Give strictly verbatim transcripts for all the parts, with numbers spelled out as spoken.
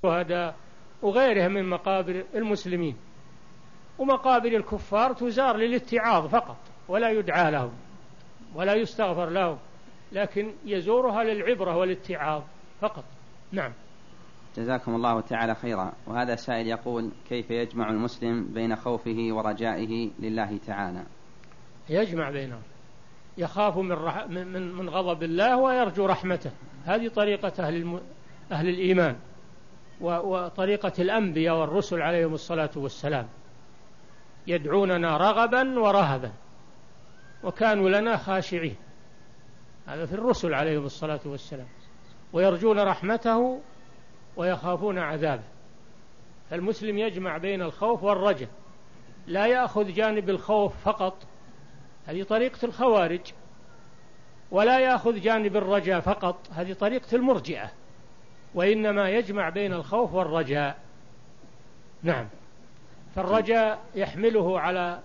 وهذا وغيرها من مقابر المسلمين. ومقابر الكفار تزار للاتعاظ فقط، ولا يدعى لهم ولا يستغفر لهم، لكن يزورها للعبرة والاتعاظ فقط. نعم. جزاكم الله تعالى خيرا. وهذا سائل يقول: كيف يجمع المسلم بين خوفه ورجائه لله تعالى؟ يجمع بينهم، يخاف من, رح... من... من غضب الله ويرجو رحمته. هذه طريقة أهل, الم... أهل الإيمان و... وطريقة الأنبياء والرسل عليهم الصلاة والسلام، يدعوننا رغبا ورهبا وكانوا لنا خاشعين. هذا في الرسل عليهم الصلاة والسلام. ويرجون رحمته ويخافون عذابه. فالمسلم يجمع بين الخوف والرجاء، لا يأخذ جانب الخوف فقط، هذه طريقة الخوارج، ولا يأخذ جانب الرجاء فقط، هذه طريقة المرجئة، وإنما يجمع بين الخوف والرجاء. نعم. فالرجاء يحمله على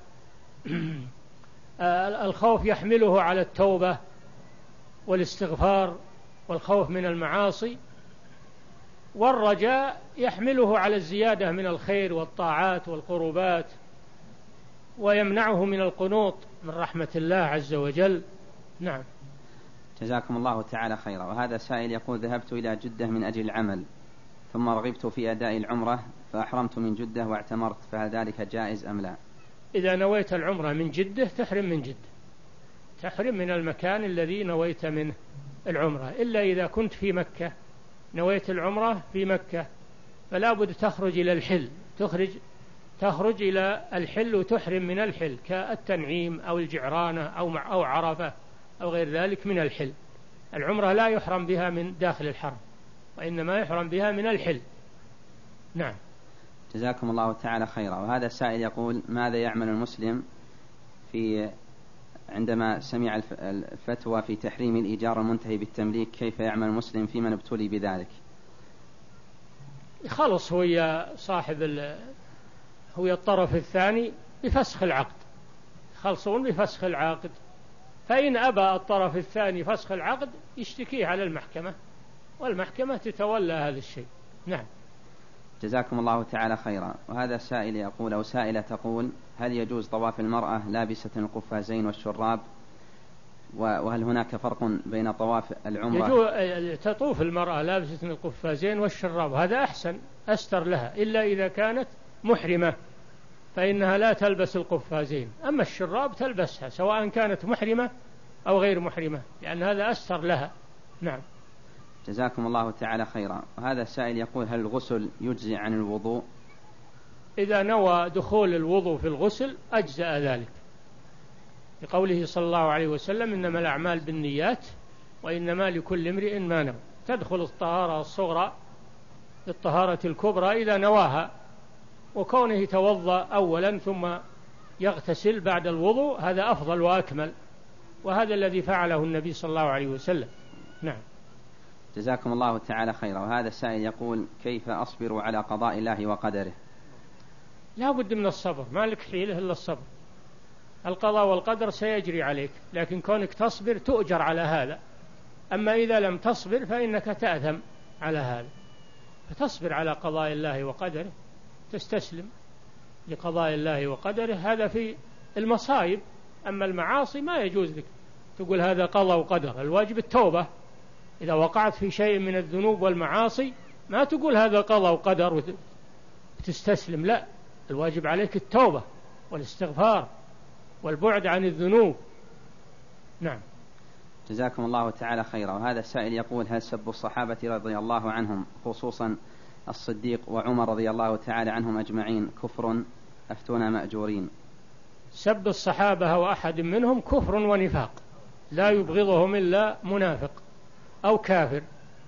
الخوف يحمله على التوبة والاستغفار والخوف من المعاصي، والرجاء يحمله على الزيادة من الخير والطاعات والقربات، ويمنعه من القنوط من رحمة الله عز وجل. نعم. جزاكم الله تعالى خيرا. وهذا سائل يقول: ذهبت إلى جدة من أجل العمل، ثم رغبت في أداء العمرة فأحرمت من جدة واعتمرت، فهل ذلك جائز أم لا؟ إذا نويت العمرة من جدة تحرم من جدة، تحرم من المكان الذي نويت منه العمرة، إلا إذا كنت في مكة نويت العمرة في مكة فلا بد تخرج إلى الحل، تخرج تخرج إلى الحل وتحرم من الحل، كالتنعيم أو الجعرانة أو أو عرفة أو غير ذلك من الحل. العمرة لا يحرم بها من داخل الحرم، وإنما يحرم بها من الحل. نعم. جزاكم الله تعالى خيرا. وهذا السائل يقول: ماذا يعمل المسلم في عندما سمع الفتوى في تحريم الإيجار المنتهي بالتمليك؟ كيف يعمل المسلم في من ابتلي بذلك؟ خلص هو صاحب هو الطرف الثاني بفسخ العقد، خلصون بفسخ العقد، فإن أبى الطرف الثاني فسخ العقد يشتكيه على المحكمة، والمحكمة تتولى هذا الشيء. نعم. جزاكم الله تعالى خيرا. وهذا سائل يقول أو سائلة تقول: هل يجوز طواف المرأة لابسة القفازين والشراب؟ وهل هناك فرق بين طواف العمرة؟ يجوز تطوف المرأة لابسة القفازين والشراب، هذا أحسن أستر لها، إلا إذا كانت محرمة فإنها لا تلبس القفازين، أما الشراب تلبسها سواء كانت محرمة أو غير محرمة، لأن هذا أستر لها. نعم. جزاكم الله تعالى خيرا. وهذا السائل يقول: هل الغسل يجزي عن الوضوء؟ إذا نوى دخول الوضوء في الغسل أجزأ ذلك، لقوله صلى الله عليه وسلم: إنما الأعمال بالنيات وإنما لكل امرئ ما نوى. تدخل الطهارة الصغرى بالطهارة الكبرى إذا نواها، وكونه يتوضأ أولا ثم يغتسل بعد الوضوء هذا أفضل وأكمل، وهذا الذي فعله النبي صلى الله عليه وسلم. نعم. جزاكم الله تعالى خيرا. وهذا السائل يقول: كيف أصبر على قضاء الله وقدره؟ لا بد من الصبر، ما لك حيلة إلا الصبر. القضاء والقدر سيجري عليك، لكن كونك تصبر تؤجر على هذا، أما إذا لم تصبر فإنك تأثم على هذا. فتصبر على قضاء الله وقدره، تستسلم لقضاء الله وقدره، هذا في المصائب. أما المعاصي ما يجوز لك تقول هذا قضاء وقدر، الواجب التوبة. إذا وقعت في شيء من الذنوب والمعاصي ما تقول هذا قضاء وقدر وتستسلم، لا، الواجب عليك التوبة والاستغفار والبعد عن الذنوب. نعم. جزاكم الله تعالى خيرا. وهذا السائل يقول: هل سب الصحابة رضي الله عنهم خصوصا الصديق وعمر رضي الله تعالى عنهم أجمعين كفر؟ أفتونا مأجورين. سب الصحابة أو أحد منهم كفر ونفاق، لا يبغضهم إلا منافق أو كافر،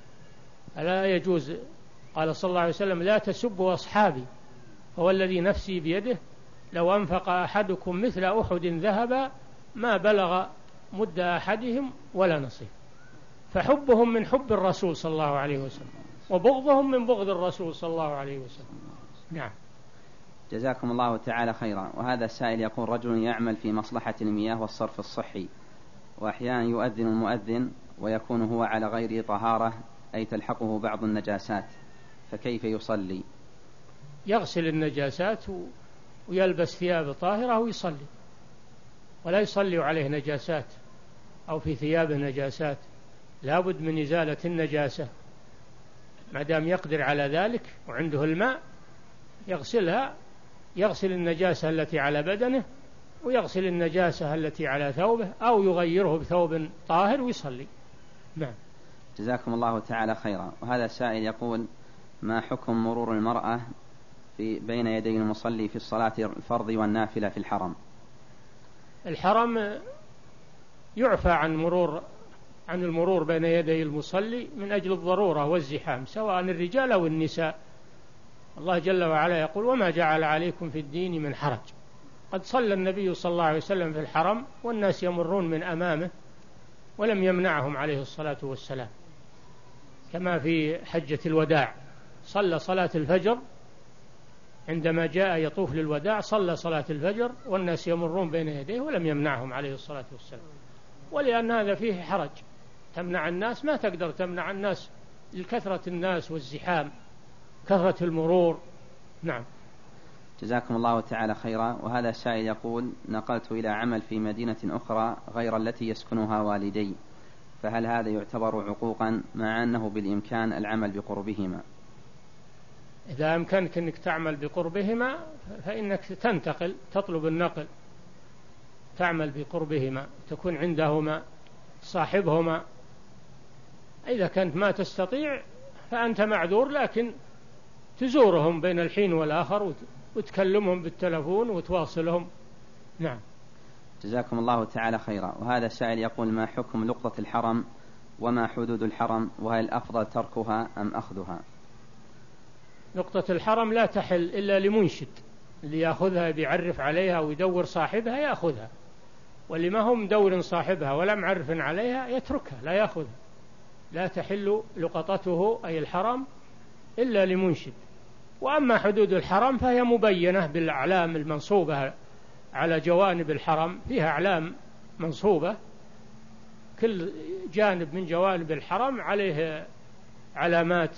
لا يجوز. قال صلى الله عليه وسلم: لا تسبوا أصحابي، هو الذي نفسي بيده لو أنفق أحدكم مثل أحد ذهبا ما بلغ مد أحدهم ولا نصيف. فحبهم من حب الرسول صلى الله عليه وسلم، وبغضهم من بغض الرسول صلى الله عليه وسلم. نعم. جزاكم الله تعالى خيرا. وهذا السائل يقول: رجل يعمل في مصلحة المياه والصرف الصحي، وأحيانا يؤذن المؤذن ويكون هو على غير طهارة، أي تلحقه بعض النجاسات، فكيف يصلي؟ يغسل النجاسات ويلبس ثياب طاهرة ويصلي، ولا يصلي عليه نجاسات أو في ثيابه نجاسات، لا بد من إزالة النجاسة، ما دام يقدر على ذلك وعنده الماء يغسلها، يغسل النجاسة التي على بدنه ويغسل النجاسة التي على ثوبه أو يغيره بثوب طاهر ويصلي. نعم. جزاكم الله تعالى خيرا. وهذا سائل يقول: ما حكم مرور المرأة في بين يدي المصلي في الصلاة الفرض والنافلة في الحرم؟ الحرم يعفى عن مرور عن المرور بين يدي المصلي من أجل الضرورة والزحام، سواء الرجال أو النساء. الله جل وعلا يقول: وما جعل عليكم في الدين من حرج. قد صلى النبي صلى الله عليه وسلم في الحرم والناس يمرون من أمامه ولم يمنعهم عليه الصلاة والسلام، كما في حجة الوداع صلى صلاة الفجر، عندما جاء يطوف للوداع صلى صلاة الفجر والناس يمرون بين يديه ولم يمنعهم عليه الصلاة والسلام. ولأن هذا فيه حرج، تمنع الناس، ما تقدر تمنع الناس لكثرة الناس والزحام، كثرة المرور. نعم. جزاكم الله تعالى خيرا. وهذا سائل يقول: نقلت إلى عمل في مدينة أخرى غير التي يسكنها والدي، فهل هذا يعتبر عقوقا مع أنه بالإمكان العمل بقربهما؟ إذا أمكنك أنك تعمل بقربهما فإنك تنتقل، تطلب النقل، تعمل بقربهما، تكون عندهما صاحبهما. إذا كنت ما تستطيع فأنت معذور، لكن تزورهم بين الحين والآخر وتكلمهم بالتلفون وتواصلهم. نعم. جزاكم الله تعالى خيرا. وهذا السائل يقول: ما حكم لقطة الحرم وما حدود الحرم، وهل الأفضل تركها أم أخذها؟ لقطة الحرم لا تحل إلا لمنشد، اللي يأخذها بيعرف عليها ويدور صاحبها يأخذها، واللي ما هم مدور صاحبها ولا معرف عليها يتركها لا يأخذها. لا تحل لقطته أي الحرم إلا لمنشد. وأما حدود الحرم فهي مبينة بالأعلام المنصوبة على جوانب الحرم، فيها أعلام منصوبة، كل جانب من جوانب الحرم عليه علامات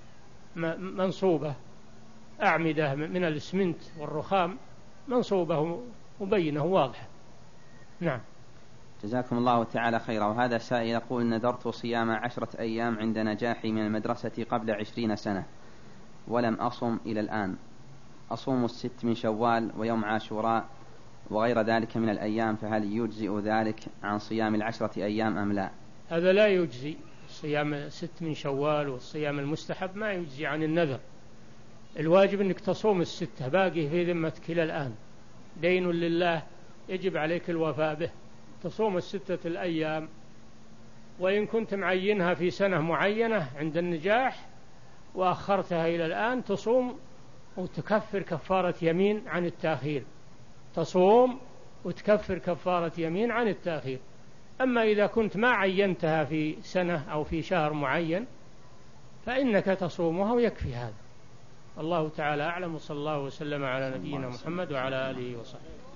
منصوبة، أعمدة من الإسمنت والرخام منصوبة مبينة واضحة. نعم. جزاكم الله تعالى خيرا. وهذا سائل يقول: نذرت صيام عشرة أيام عند نجاحي من المدرسة قبل عشرين سنة ولم أصم إلى الآن، أصوم الست من شوال ويوم عاشوراء وغير ذلك من الأيام، فهل يجزئ ذلك عن صيام العشرة أيام أم لا؟ هذا لا يجزي، صيام ست من شوال والصيام المستحب ما يجزي عن النذر. الواجب أنك تصوم الستة، باقي في ذمتك إلى الآن، دين لله يجب عليك الوفاء به، تصوم الستة الأيام. وإن كنت معينها في سنة معينة عند النجاح وأخرتها إلى الآن تصوم وتكفر كفارة يمين عن التأخير، تصوم وتكفر كفارة يمين عن التأخير. أما إذا كنت ما عينتها في سنة أو في شهر معين فإنك تصومها ويكفي هذا. الله تعالى أعلم، وصلى الله وسلم على نبينا محمد وعلى آله وصحبه.